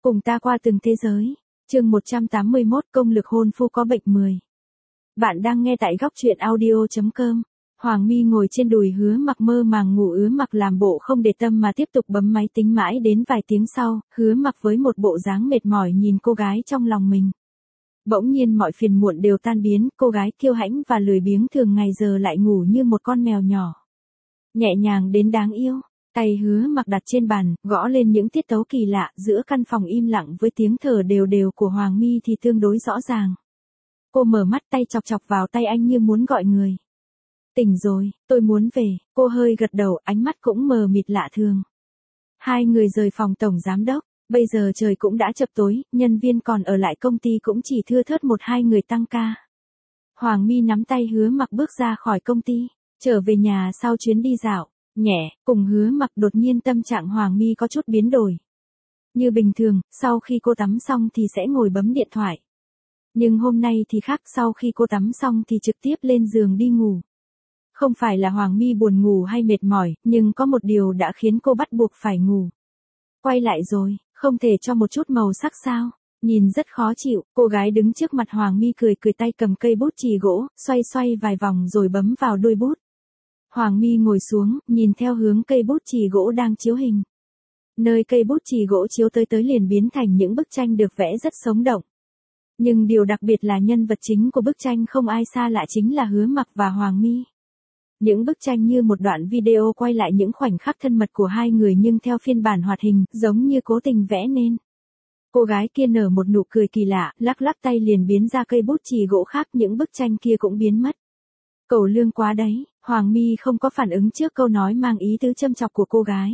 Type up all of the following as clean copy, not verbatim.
Cùng ta qua từng thế giới. Chương 181 Công lực hôn phu có bệnh 10. Bạn đang nghe tại góc truyện audio.com. Hoàng My ngồi trên đùi Hứa Mặc mơ màng ngủ, Hứa Mặc làm bộ không để tâm mà tiếp tục bấm máy tính mãi đến vài tiếng sau, Hứa Mặc với một bộ dáng mệt mỏi nhìn cô gái trong lòng mình. Bỗng nhiên mọi phiền muộn đều tan biến, cô gái kiêu hãnh và lười biếng thường ngày giờ lại ngủ như một con mèo nhỏ. Nhẹ nhàng đến đáng yêu. Tay Hứa Mặc đặt trên bàn, gõ lên những tiết tấu kỳ lạ, giữa căn phòng im lặng với tiếng thở đều đều của Hoàng My thì tương đối rõ ràng. Cô mở mắt, tay chọc chọc vào tay anh như muốn gọi người. Tỉnh rồi, tôi muốn về. Cô hơi gật đầu, ánh mắt cũng mờ mịt lạ thường. Hai người rời phòng tổng giám đốc. Bây giờ trời cũng đã chập tối, nhân viên còn ở lại công ty cũng chỉ thưa thớt một hai người tăng ca. Hoàng My nắm tay Hứa Mặc bước ra khỏi công ty, trở về nhà sau chuyến đi dạo nhẹ cùng Hứa Mặc. Đột nhiên tâm trạng Hoàng My có chút biến đổi. Như bình thường, sau khi cô tắm xong thì sẽ ngồi bấm điện thoại. Nhưng hôm nay thì khác, sau khi cô tắm xong thì trực tiếp lên giường đi ngủ. Không phải là Hoàng My buồn ngủ hay mệt mỏi, nhưng có một điều đã khiến cô bắt buộc phải ngủ. Quay lại rồi, không thể cho một chút màu sắc sao? Nhìn rất khó chịu, cô gái đứng trước mặt Hoàng My cười cười, tay cầm cây bút chì gỗ, xoay xoay vài vòng rồi bấm vào đuôi bút. Hoàng My ngồi xuống, nhìn theo hướng cây bút chì gỗ đang chiếu hình. Nơi cây bút chì gỗ chiếu tới liền biến thành những bức tranh được vẽ rất sống động. Nhưng điều đặc biệt là nhân vật chính của bức tranh không ai xa lạ, chính là Hứa Mặc và Hoàng My. Những bức tranh như một đoạn video quay lại những khoảnh khắc thân mật của hai người nhưng theo phiên bản hoạt hình, giống như cố tình vẽ nên. Cô gái kia nở một nụ cười kỳ lạ, lắc lắc tay liền biến ra cây bút chì gỗ khác, những bức tranh kia cũng biến mất. Cẩu lương quá đấy. Hoàng My không có phản ứng trước câu nói mang ý tứ châm chọc của cô gái.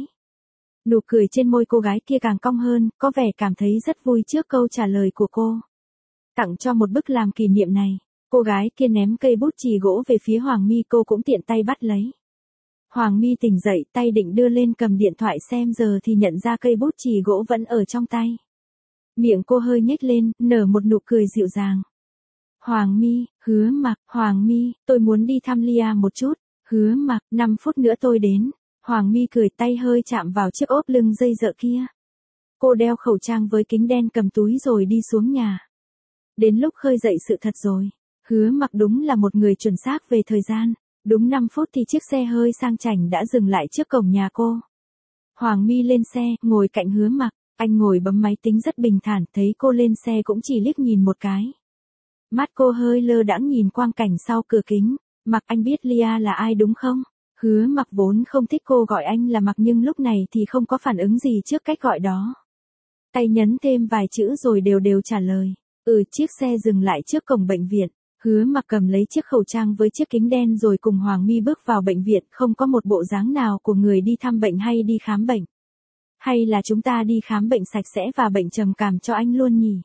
Nụ cười trên môi cô gái kia càng cong hơn, có vẻ cảm thấy rất vui trước câu trả lời của cô. Tặng cho một bức làm kỷ niệm này. Cô gái kia ném cây bút chì gỗ về phía Hoàng My, cô cũng tiện tay bắt lấy. Hoàng My tỉnh dậy, tay định đưa lên cầm điện thoại xem giờ thì nhận ra cây bút chì gỗ vẫn ở trong tay. Miệng cô hơi nhếch lên, nở một nụ cười dịu dàng. Hoàng My, Hứa Mặc, Hoàng My, tôi muốn đi thăm Lia một chút. Hứa Mặc, 5 phút nữa tôi đến. Hoàng My cười, tay hơi chạm vào chiếc ốp lưng dây dợ kia. Cô đeo khẩu trang với kính đen, cầm túi rồi đi xuống nhà. Đến lúc khơi dậy sự thật rồi. Hứa Mặc đúng là một người chuẩn xác về thời gian. Đúng 5 phút thì chiếc xe hơi sang chảnh đã dừng lại trước cổng nhà cô. Hoàng My lên xe, ngồi cạnh Hứa Mặc. Anh ngồi bấm máy tính rất bình thản, thấy cô lên xe cũng chỉ liếc nhìn một cái. Mắt cô hơi lơ đãng nhìn quang cảnh sau cửa kính. Mặc, anh biết Lia là ai đúng không? Hứa Mặc vốn không thích cô gọi anh là Mặc nhưng lúc này thì không có phản ứng gì trước cách gọi đó. Tay nhấn thêm vài chữ rồi đều đều trả lời. Chiếc xe dừng lại trước cổng bệnh viện. Hứa Mặc cầm lấy chiếc khẩu trang với chiếc kính đen rồi cùng Hoàng My bước vào bệnh viện, không có một bộ dáng nào của người đi thăm bệnh hay đi khám bệnh. Hay là chúng ta đi khám bệnh sạch sẽ và bệnh trầm cảm cho anh luôn nhỉ?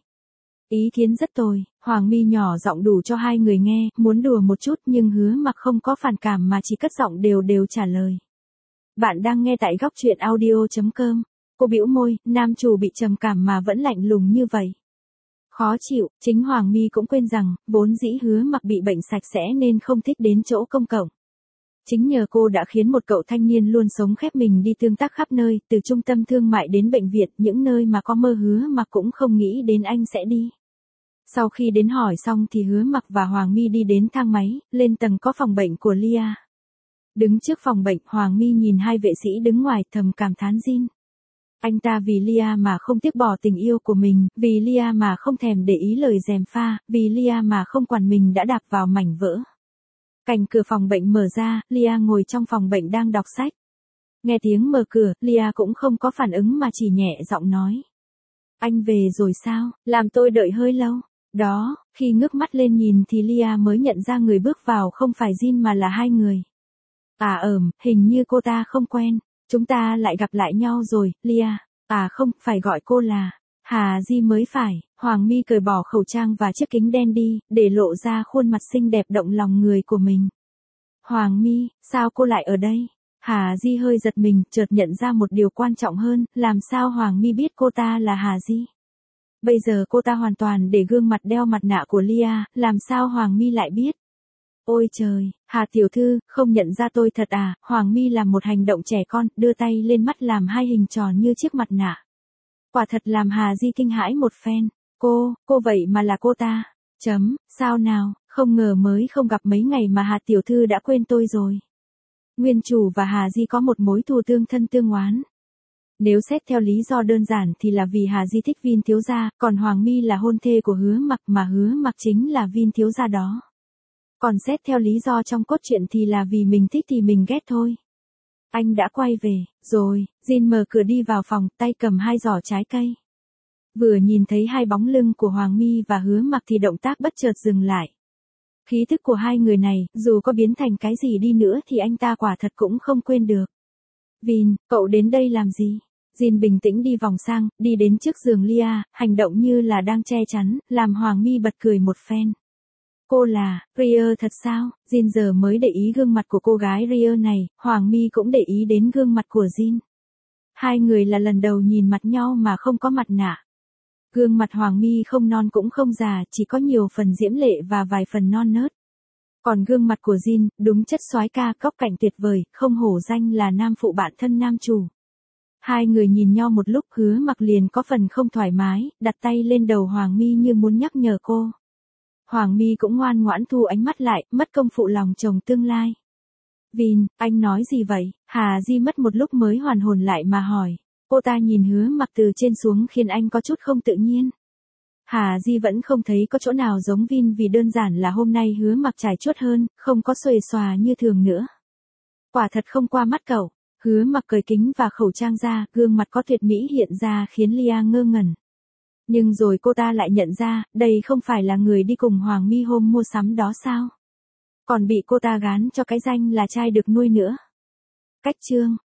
Ý kiến rất tồi. Hoàng My nhỏ giọng đủ cho hai người nghe, muốn đùa một chút nhưng Hứa Mặc không có phản cảm mà chỉ cất giọng đều đều trả lời. Bạn đang nghe tại góc truyện audio.com. Cô bĩu môi, nam chủ bị trầm cảm mà vẫn lạnh lùng như vậy. Khó chịu, chính Hoàng My cũng quên rằng, vốn dĩ Hứa Mặc bị bệnh sạch sẽ nên không thích đến chỗ công cộng. Chính nhờ cô đã khiến một cậu thanh niên luôn sống khép mình đi tương tác khắp nơi, từ trung tâm thương mại đến bệnh viện, những nơi mà có mơ Hứa Mặc cũng không nghĩ đến anh sẽ đi. Sau khi đến hỏi xong thì Hứa Mặc và Hoàng My đi đến thang máy, lên tầng có phòng bệnh của Lia. Đứng trước phòng bệnh, Hoàng My nhìn hai vệ sĩ đứng ngoài thầm cảm thán Jin. Anh ta vì Lia mà không tiếc bỏ tình yêu của mình, vì Lia mà không thèm để ý lời gièm pha, vì Lia mà không quản mình đã đạp vào mảnh vỡ. Cạnh cửa phòng bệnh mở ra, Lia ngồi trong phòng bệnh đang đọc sách. Nghe tiếng mở cửa, Lia cũng không có phản ứng mà chỉ nhẹ giọng nói. Anh về rồi sao, làm tôi đợi hơi lâu. Đó, khi ngước mắt lên nhìn thì Lia mới nhận ra người bước vào không phải Jin mà là hai người. Hình như cô ta không quen. Chúng ta lại gặp lại nhau rồi, Lia. Không, phải gọi cô là Hà Di mới phải. Hoàng My cởi bỏ khẩu trang và chiếc kính đen đi, để lộ ra khuôn mặt xinh đẹp động lòng người của mình. Hoàng My, sao cô lại ở đây? Hà Di hơi giật mình, chợt nhận ra một điều quan trọng hơn, làm sao Hoàng My biết cô ta là Hà Di? Bây giờ cô ta hoàn toàn để gương mặt đeo mặt nạ của Lia, làm sao Hoàng My lại biết? Ôi trời, Hà tiểu thư, không nhận ra tôi thật à? Hoàng My làm một hành động trẻ con, đưa tay lên mắt làm hai hình tròn như chiếc mặt nạ. Quả thật làm Hà Di kinh hãi một phen. Cô vậy mà là cô ta. Sao nào, không ngờ mới không gặp mấy ngày mà Hà tiểu thư đã quên tôi rồi. Nguyên chủ và Hà Di có một mối thù tương thân tương oán. Nếu xét theo lý do đơn giản thì là vì Hà Di thích Vin thiếu gia, còn Hoàng My là hôn thê của Hứa Mặc mà Hứa Mặc chính là Vin thiếu gia đó. Còn xét theo lý do trong cốt truyện thì là vì mình thích thì mình ghét thôi. Anh đã quay về, rồi, Jin mở cửa đi vào phòng, tay cầm 2 giỏ trái cây. Vừa nhìn thấy 2 bóng lưng của Hoàng My và Hứa Mặc thì động tác bất chợt dừng lại. Khí thức của 2 người này, dù có biến thành cái gì đi nữa thì anh ta quả thật cũng không quên được. Vin, cậu đến đây làm gì? Jin bình tĩnh đi vòng sang, đi đến trước giường Lia, hành động như là đang che chắn, làm Hoàng My bật cười một phen. Cô là, Ria thật sao? Jin giờ mới để ý gương mặt của cô gái Ria này, Hoàng My cũng để ý đến gương mặt của Jin. 2 người là lần đầu nhìn mặt nhau mà không có mặt nạ. Gương mặt Hoàng My không non cũng không già, chỉ có nhiều phần diễm lệ và vài phần non nớt. Còn gương mặt của Jin, đúng chất soái ca, góc cạnh tuyệt vời, không hổ danh là nam phụ bạn thân nam chủ. 2 người nhìn nhau một lúc, Hứa Mặc liền có phần không thoải mái, đặt tay lên đầu Hoàng My như muốn nhắc nhở cô. Hoàng My cũng ngoan ngoãn thu ánh mắt lại, mất công phụ lòng chồng tương lai. Vin, anh nói gì vậy? Hà Di mất một lúc mới hoàn hồn lại mà hỏi. Cô ta nhìn Hứa Mặc từ trên xuống khiến anh có chút không tự nhiên. Hà Di vẫn không thấy có chỗ nào giống Vin vì đơn giản là hôm nay Hứa Mặc trải chuốt hơn, không có xuề xòa như thường nữa. Quả thật không qua mắt cậu. Hứa Mặc cởi kính và khẩu trang ra, gương mặt có tuyệt mỹ hiện ra khiến Lia ngơ ngẩn. Nhưng rồi cô ta lại nhận ra, đây không phải là người đi cùng Hoàng My hôm mua sắm đó sao? Còn bị cô ta gán cho cái danh là trai được nuôi nữa. Cách chương